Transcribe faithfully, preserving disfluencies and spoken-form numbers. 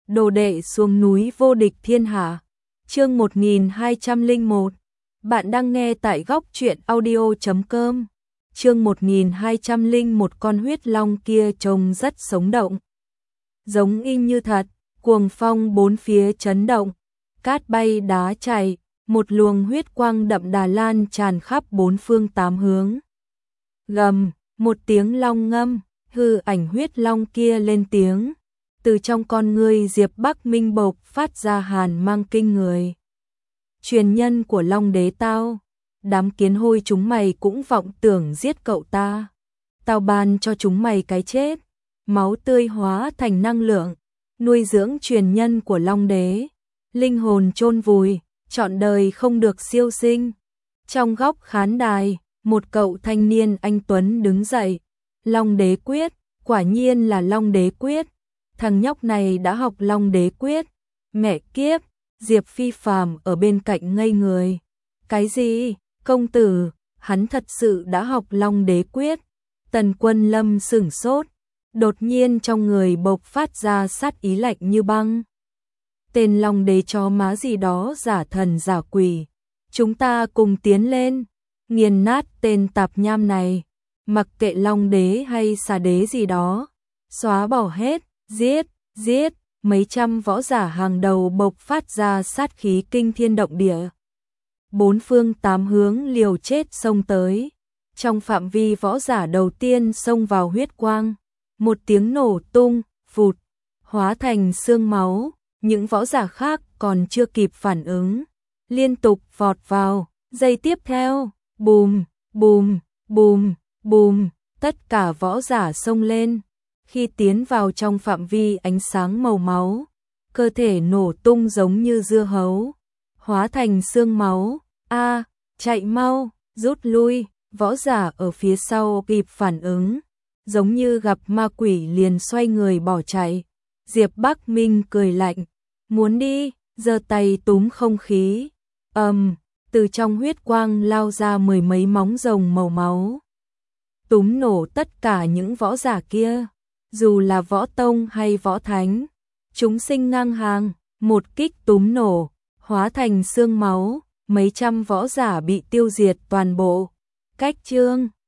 đồ đệ xuống núi vô địch thiên hạ. Chương một nghìn hai trăm lẻ một. Bạn đang nghe tại góc truyện audio chấm com. Chương một nghìn hai trăm lẻ một. Con huyết long kia trông rất sống động, giống y như thật, cuồng phong bốn phía chấn động, cát bay đá chảy, một luồng huyết quang đậm đà lan tràn khắp bốn phương tám hướng. Gầm, một tiếng long ngâm, hư ảnh huyết long kia lên tiếng, từ trong con ngươi Diệp Bắc Minh bộc phát ra hàn mang kinh người. Truyền nhân của Long Đế tao, đám kiến hôi chúng mày cũng vọng tưởng giết cậu ta. Tao ban cho chúng mày cái chết, máu tươi hóa thành năng lượng, nuôi dưỡng truyền nhân của Long Đế, linh hồn chôn vùi, trọn đời không được siêu sinh. Trong góc khán đài, một cậu thanh niên anh tuấn đứng dậy. Long Đế quyết, quả nhiên là Long Đế quyết. Thằng nhóc này đã học Long Đế quyết. Mẹ kiếp, Diệp Phi Phàm ở bên cạnh ngây người. Cái gì? Công tử, hắn thật sự đã học Long Đế quyết. Tần Quân Lâm sửng sốt, đột nhiên trong người bộc phát ra sát ý lạnh như băng. Tên Long Đế chó má gì đó giả thần giả quỷ. Chúng ta cùng tiến lên, nghiền nát tên tạp nham này. Mặc kệ Long Đế hay xà đế gì đó, xóa bỏ hết, giết, giết. Mấy trăm võ giả hàng đầu bộc phát ra sát khí kinh thiên động địa. Bốn phương tám hướng liều chết xông tới. Trong phạm vi võ giả đầu tiên xông vào huyết quang, một tiếng nổ tung, phụt, hóa thành xương máu. Những võ giả khác còn chưa kịp phản ứng, liên tục vọt vào. Giây tiếp theo, bùm, bùm, bùm, bùm, tất cả võ giả xông lên. Khi tiến vào trong phạm vi ánh sáng màu máu, cơ thể nổ tung giống như dưa hấu, hóa thành xương máu. A, chạy mau, rút lui. Võ giả ở phía sau kịp phản ứng, giống như gặp ma quỷ liền xoay người bỏ chạy. Diệp Bắc Minh cười lạnh, muốn đi, giơ tay túm không khí. Ầm, um, từ trong huyết quang lao ra mười mấy móng rồng màu máu, túm nổ tất cả những võ giả kia. Dù là võ tông hay võ thánh, chúng sinh ngang hàng, một kích túm nổ, hóa thành xương máu, mấy trăm võ giả bị tiêu diệt toàn bộ. Cách chương